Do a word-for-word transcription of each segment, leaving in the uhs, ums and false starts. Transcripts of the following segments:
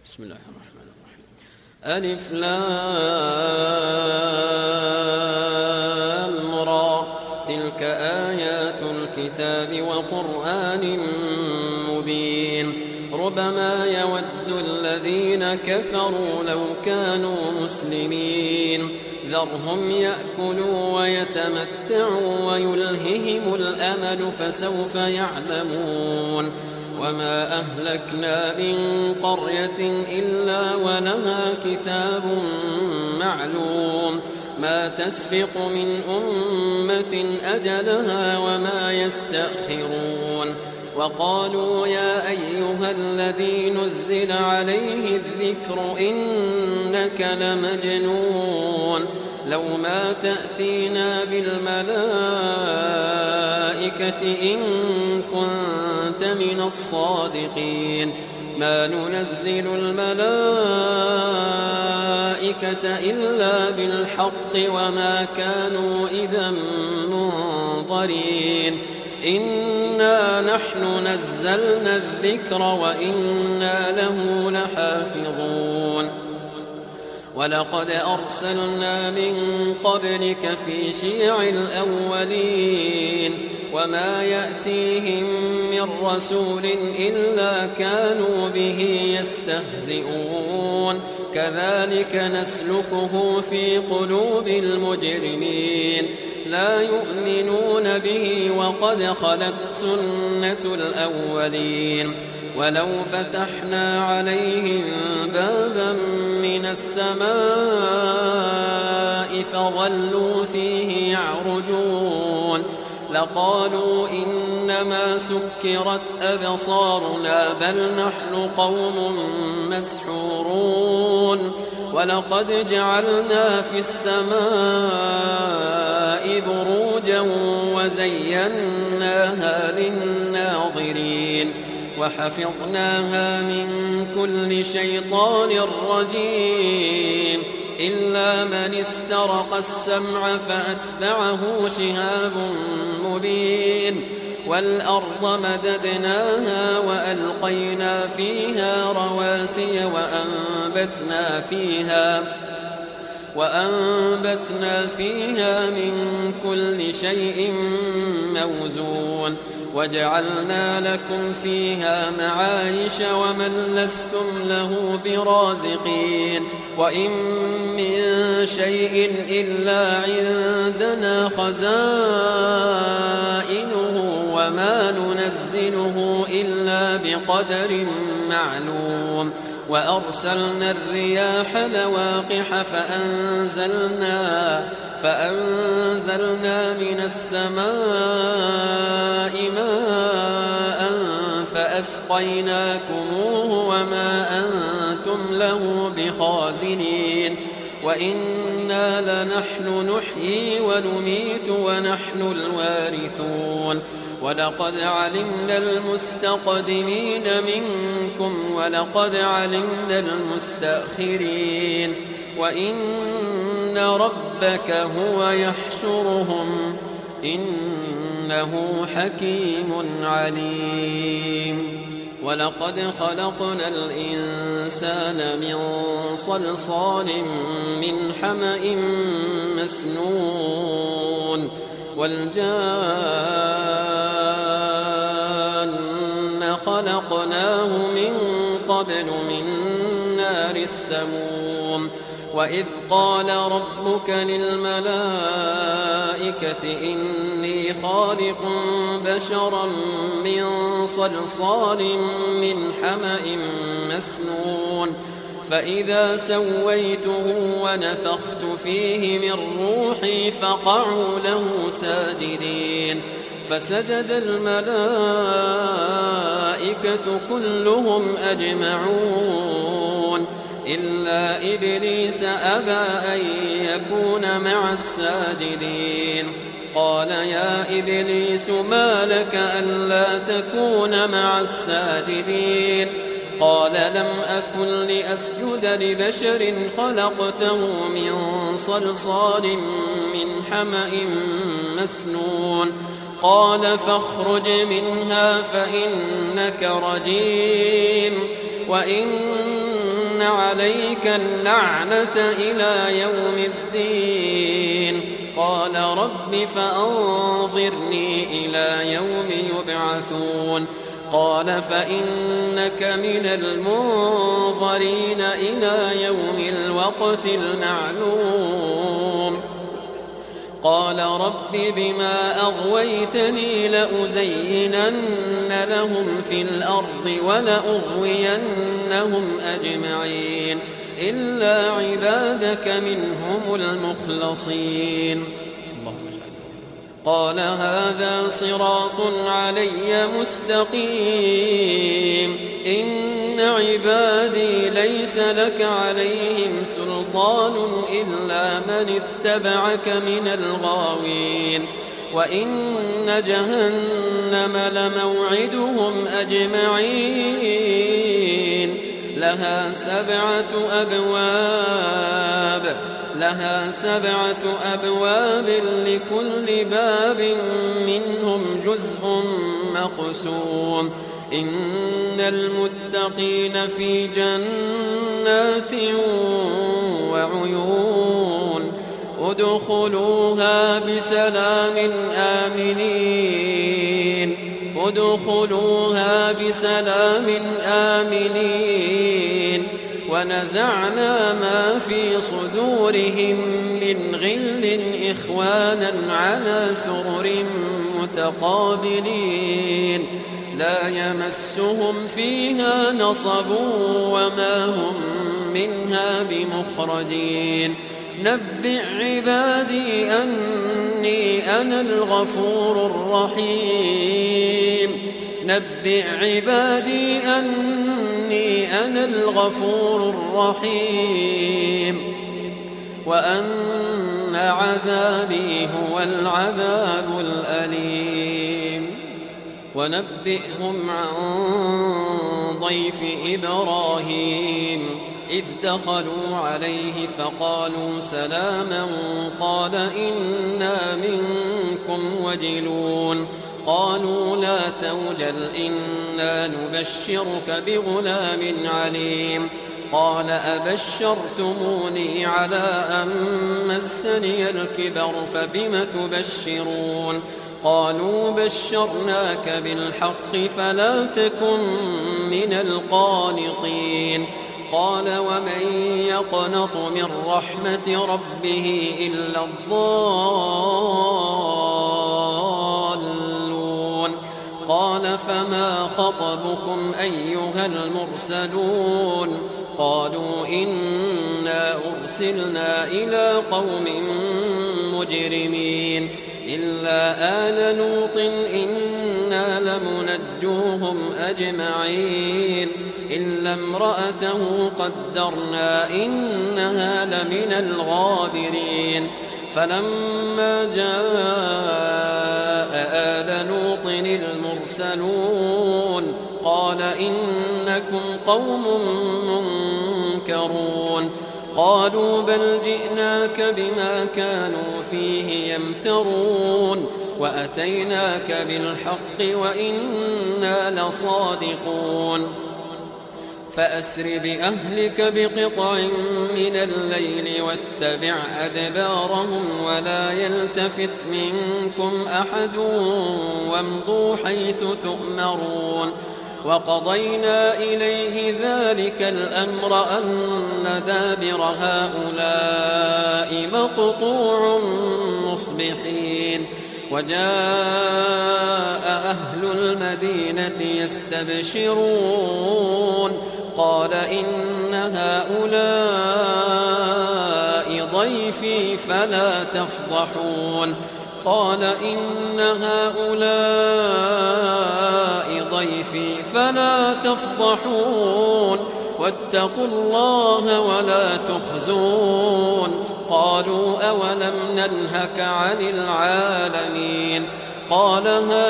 بسم الله الرحمن الرحيم. ألف لام را تلك آيات الكتاب وقرآن مبين ربما يود الذين كفروا لو كانوا مسلمين ذرهم يأكلوا ويتمتعوا ويلههم الأمل فسوف يعلمون وما أهلكنا من قرية إلا ولها كتاب معلوم ما تسبق من أمة أجلها وما يستأخرون وقالوا يا أيها الذي نزل عليه الذكر إنك لمجنون لو ما تأتينا بالملائكة إن كنت من الصادقين ما ننزل الملائكة إلا بالحق وما كانوا إذا منظرين إنا نحن نزلنا الذكر وإنا له لحافظون ولقد أرسلنا من قبلك في شيع الأولين وما يأتيهم من رسول إلا كانوا به يستهزئون كذلك نسلكه في قلوب المجرمين لا يؤمنون به وقد خلت سنة الأولين ولو فتحنا عليهم بابا من السماء فظلوا فيه يعرجون لقالوا إنما سكرت أبصارنا بل نحن قوم مسحورون ولقد جعلنا في السماء بروجا وزيناها للناظرين وحفظناها من كل شيطان رجيم إلا من استرق السمع فأتبعه شهاب مبين والأرض مددناها وألقينا فيها رواسي وأنبتنا فيها وأنبتنا فيها من كل شيء موزون وجعلنا لكم فيها معايش ومن لستم له برازقين وإن من شيء إلا عندنا خزائنه وما ننزله إلا بقدر معلوم وأرسلنا الرياح لواقح فأنزلنا فأنزلنا من السماء ماء فأسقيناكموه وما أنتم له بخازنين وإنا لنحن نحيي ونميت ونحن الوارثون ولقد علمنا المستقدمين منكم ولقد علمنا المستأخرين وإن ربك هو يحشرهم إنه حكيم عليم ولقد خلقنا الإنسان من صلصال من حمأ مسنون والجان خلقناه من قبل من نار السموم وإذ قال ربك للملائكة إني خالق بشرا من صلصال من حمأ مسنون فإذا سويته ونفخت فيه من روحي فقعوا له ساجدين فسجد الملائكة كلهم أجمعون إلا إبليس أبى أن يكون مع الساجدين قال يا إبليس ما لك ألا تكون مع الساجدين قال لم أكن لأسجد لبشر خلقته من صلصال من حمأ مسنون قال فاخرج منها فإنك رجيم وإن عليك اللعنة إلى يوم الدين. قال رب فأنظرني إلى يوم يبعثون. قال فإنك من المنظرين إلى يوم الوقت المعلوم. قال رب بما أغويتني لأزينن لهم في الأرض ولأغوينهم أجمعين إلا عبادك منهم المخلصين. قال هذا صراط علي مستقيم إن عبادي ليس لك عليهم سلطان إلا من اتبعك من الغاوين وإن جهنم لموعدهم أجمعين لها سبعة أبواب لها سبعة أبواب لكل باب منهم جزء مقسوم إن المتقين في جنات وعيون ادخلوها بسلام آمنين ادخلوها بسلام آمنين ونزعنا ما في صدورهم من غل إخوانا على سرر متقابلين لا يمسهم فيها نصب وما هم منها بمخرجين. نبئ عبادي أني أنا الغفور الرحيم نبئ عبادي أني أنا الغفور الرحيم وأن عذابي هو العذاب الأليم. ونبئهم عن ضيف إبراهيم إذ دخلوا عليه فقالوا سلاما قال إنا منكم وجلون. قالوا لا توجل إنا نبشرك بغلام عليم. قال أبشرتموني على أن مسني الكبر فبم تبشرون. قالوا بشرناك بالحق فلا تكن من القانطين. قال ومن يقنط من رحمة ربه إلا الضالون. قال فما خطبكم أيها المرسلون. قالوا إنا أرسلنا إلى قوم مجرمين إلا آل لوط إنا لمنجوهم أجمعين إلا امرأته قدرنا إنها لمن الغابرين. فلما جاء آل لوط المرسلون قال إنكم قوم منكرون. قالوا بل جئناك بما كانوا فيه يمترون وأتيناك بالحق وإنا لصادقون. فأسر بأهلك بقطع من الليل واتبع أدبارهم ولا يلتفت منكم أحد وامضوا حيث تؤمرون. وقضينا إليه ذلك الأمر أن دابر هؤلاء مقطوع مصبحين. وجاء أهل المدينة يستبشرون قال إن هؤلاء ضيفي فلا تفضحون. قال إن هؤلاء ضيفي فلا تفضحون واتقوا الله ولا تخزون. قالوا أولم ننهك عن العالمين. قال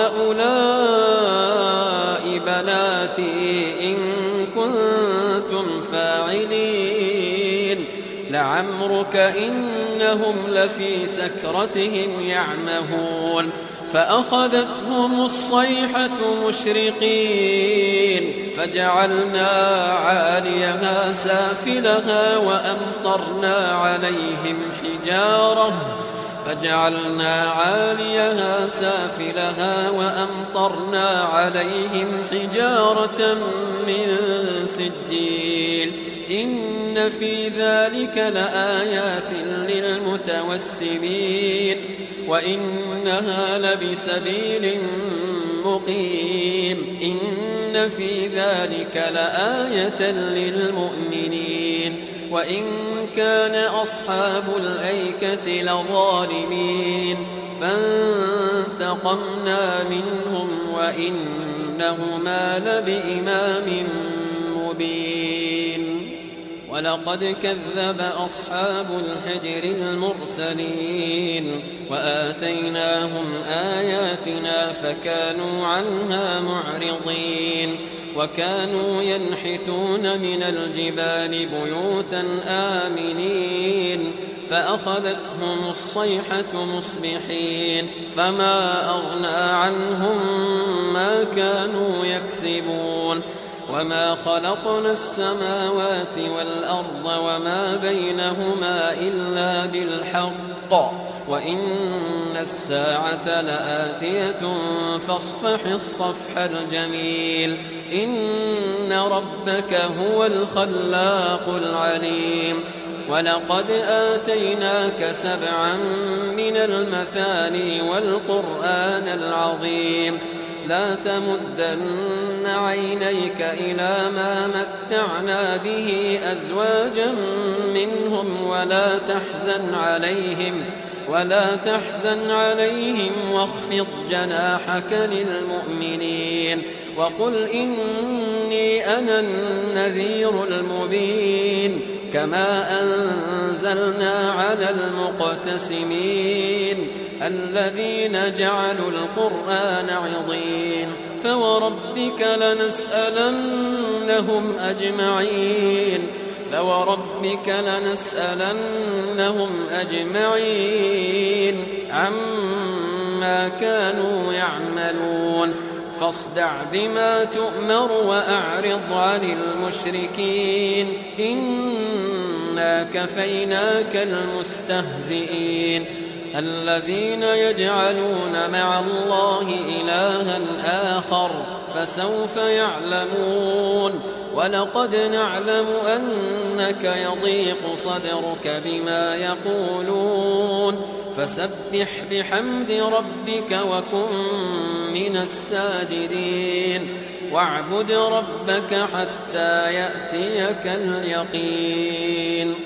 هؤلاء بناتي إن كنتم فاعلين. لعمرك إنهم لفي سكرتهم يعمهون. فأخذتهم الصيحة مشرقين فجعلنا عاليها سافلها وأمطرنا عليهم حجارة فجعلنا عاليها سافلها وأمطرنا عليهم حجارة من سجيل إن في ذلك لآيات للمتوسمين وإنها لبسبيل مقيم إن في ذلك لآية للمؤمنين وإن كان أصحاب الأيكة لظالمين فانتقمنا منهم وإنهما لبإمام مبين ولقد كذب أصحاب الحجر المرسلين وآتيناهم آياتنا فكانوا عنها معرضين وكانوا ينحتون من الجبال بيوتا آمنين فأخذتهم الصيحة مصبحين فما أغنى عنهم ما كانوا يكسبون وما خلقنا السماوات والأرض وما بينهما إلا بالحق وإن الساعة لآتية فاصفح الصفح الجميل إن ربك هو الخلاق العليم ولقد آتيناك سبعا من المثاني والقرآن العظيم لا تمدن عينيك إلى ما متعنا به أزواجا منهم ولا تحزن عليهم ولا تحزن عليهم واخفض جناحك للمؤمنين وقل إني أنا النذير المبين كما أنزلنا على المقتسمين الذين جعلوا القرآن عضين فوربك لنسألنهم أجمعين فوربك لنسألنهم أجمعين عما كانوا يعملون فاصدع بما تؤمر وأعرض عن المشركين إنا كفيناك المستهزئين الذين يجعلون مع الله إلها آخر فسوف يعلمون ولقد نعلم أنك يضيق صدرك بما يقولون فسبح بحمد ربك وكن من الساجدين واعبد ربك حتى يأتيك اليقين